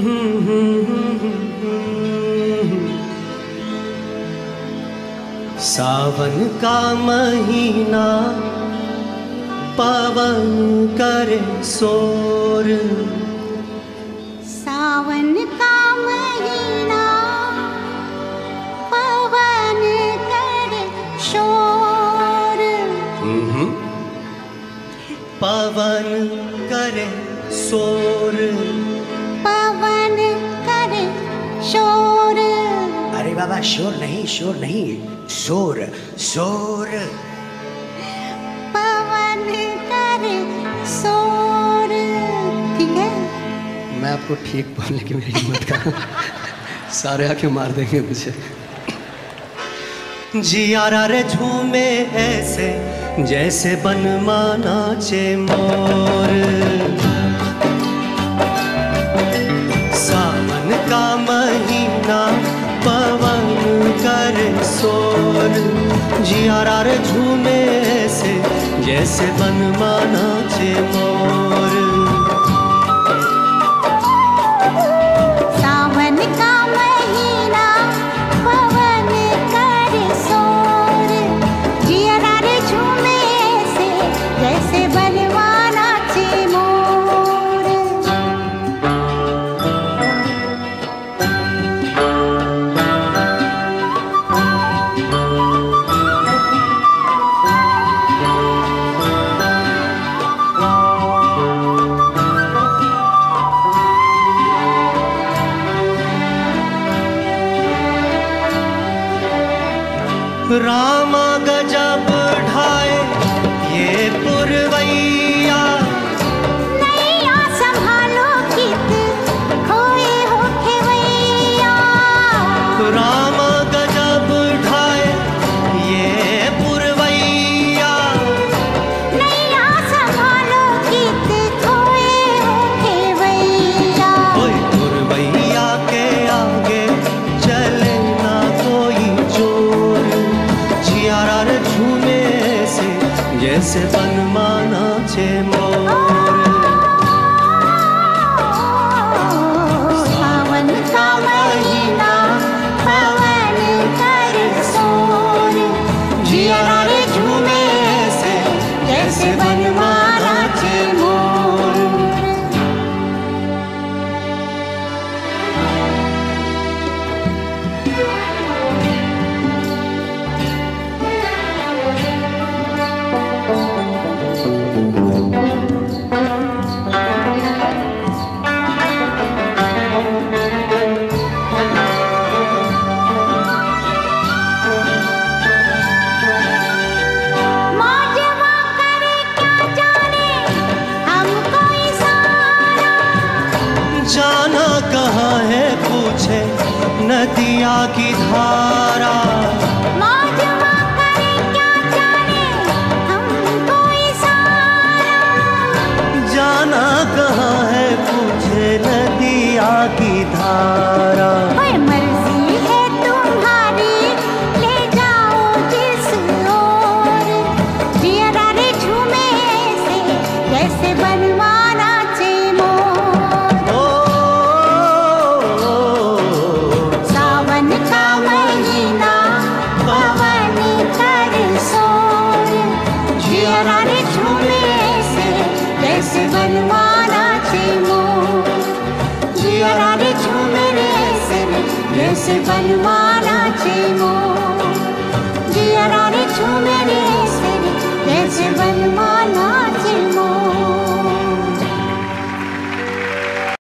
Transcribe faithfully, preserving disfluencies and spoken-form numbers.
सावन का महीना पवन करे शोर, सावन का महीना पवन करे शोर, पवन करे शोर, पवन करे शोर। अरे बाबा शोर नहीं, शोर नहीं, शोर शोर। पवन करे शोर। ठीक है, मैं आपको ठीक बोलने की मेरी हिम्मत का सारे आके मार देंगे मुझे। जियारा रे झूमे ऐसे जैसे बनमा नाचे मोर, सावन का महीना पवन करे शोर, जियारा रे झूमे ऐसे जैसे बनमा नाचे मोर। सावन का महीना पवन करे शोर, जियारा रे झूमे ऐसे जैसे बनवा नाचे मोर। रामा गजब ढाए ये पुरवैया, नैया संभालो कित खोए हो खेवैया। रामा गजब ढाए ये पुरवैया, नैया संभालो कित खोए हो खेवैया। कोई पुरवैया के आगे चले ना कोई जोर, जियारा रे झूमे से जैसे बनमा नाचे मोर। सावन का महीना पवन करे शोर, जियारा रे झूमे से जैसे बनमा नाचे मोर। मौजवा करे क्या जाने हमको इशारा, जाना कहाँ है पूछे नदिया की धारा, मौजवा करे क्या जाने हमको इशारा। जाना कहाँ है पूछे नदिया की धारा। ओए मर्जी है तुम्हारी ले जाओ जिस ओर, जियारा रे झूमे से जैसे बनवा नाचे मोर। ओ, सावन का महीना पवन करे शोर, जियारा रे झूमे से जैसे बनवा नाचे मोर। जियारा रे झूमे से जैसे बनवा नाचे मोर। जियारा रे झूमे से जैसे बनवा नाचे मोर।